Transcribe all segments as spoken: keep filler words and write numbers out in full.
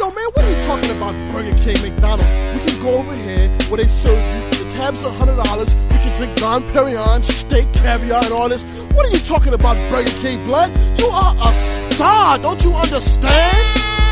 Yo, man, what are you talking about? Burger King, McDonald's. We can go over here where they serve you. The tab's a hundred dollars. We can drink Dom Perignon, steak, caviar, and all this. What are you talking about, Burger King, blood? You are a star. Don't you understand?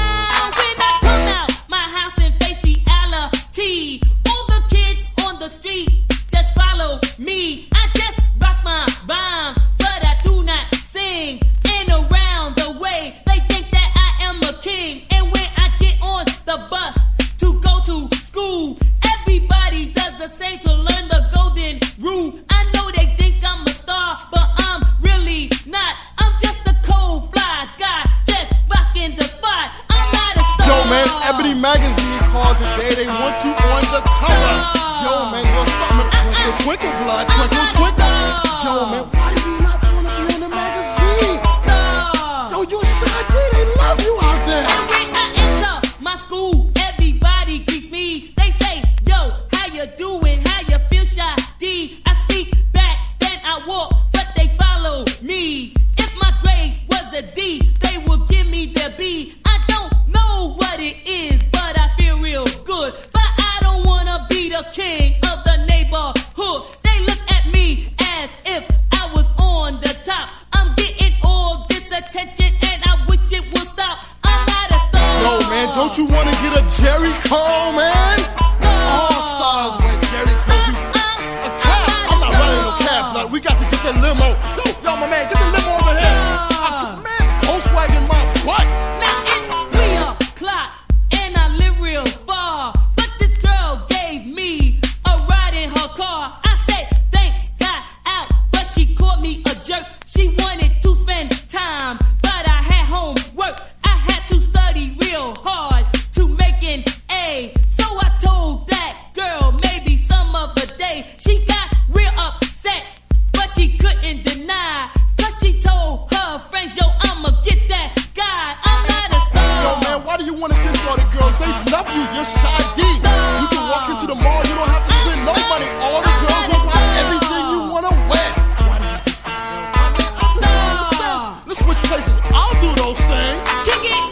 When I come out my house and face reality, all the kids on the street just follow me. I just rock my rhyme, but I do not sing. And around the way, they think that I am a king. And when I get on the bus to go to school, everybody does the same to learn the golden rule. I know they think I'm a star, but I'm really not. I'm just a cold fly guy, just rocking the spot. I'm not a star. Yo, man, Ebony Magazine called today. They want you on the cover. Yo, man, you're starting to twinkle, twinkle, blood, twinkle, twinkle. Yo, man, why do you not want to be on the magazine? Star. Yo, you're Sade. They love you out there. And when I enter my school, everybody greets me. They say, yo, how you doing? How you feel, Sade? I speak back, then I walk, but they follow me. If my grade was a D, they would give me the B. I don't know what it is, but I feel real good. But I don't want to be the king of the neighborhood. They look at me as if I was on the top. I'm getting all this attention and I wish it would stop. I'm not a star. Yo, man, don't you want to get a Jerry Cole, man? All stars with Jerry Cole. A cab. I'm not running no cab, blood. We got to get that limo. Yo, yo, my man, get the limo over here. I, man, Volkswagen my butt. Now it's three o'clock and I live real far, but this girl gave me a ride in her car. I said thanks, got out, but she called me a jerk. She wanted to spend time, but I had homework. I had to study real hard to make an A. So I told that girl maybe some other day. She got real upset, but she couldn't deny. Cause she told her friends, yo, I'ma get that guy. I'm not a star. Yo, man, why do you want to diss all the girls? They love you. You're Sade. You can walk into the mall. You don't have to spend no money. All the girls will buy everything you want to wear. Why do you diss these girls? I mean, I still don't understand. Let's switch places. I'll do those things. Kick it.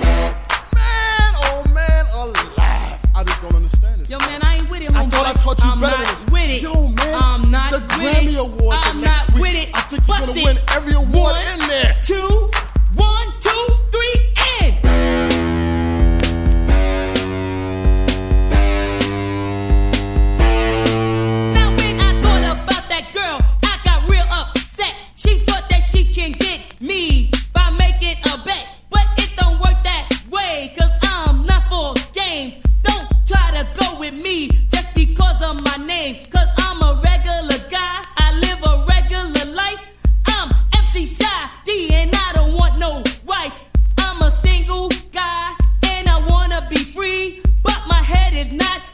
Man, oh man, alive. I just don't understand this. Yo, man, I ain't with it, I homeboy. thought I taught you I'm better not than this. with it. Yo, man, I'm not the with Grammy it. Awards are I'm next not week. with it. I think you're Bust gonna it. win every award One, in there. Two, one, two, three, and. Now when I thought about that girl, I got real upset. She thought that she can get me by making a bet, but it don't work that way. Cause I'm not for games. Don't try to go with me just because of my name. Cause I'm a regular guy. I live a regular life. I'm M C Sade and I don't want no wife. I'm a single guy and I wanna be free, but my head is not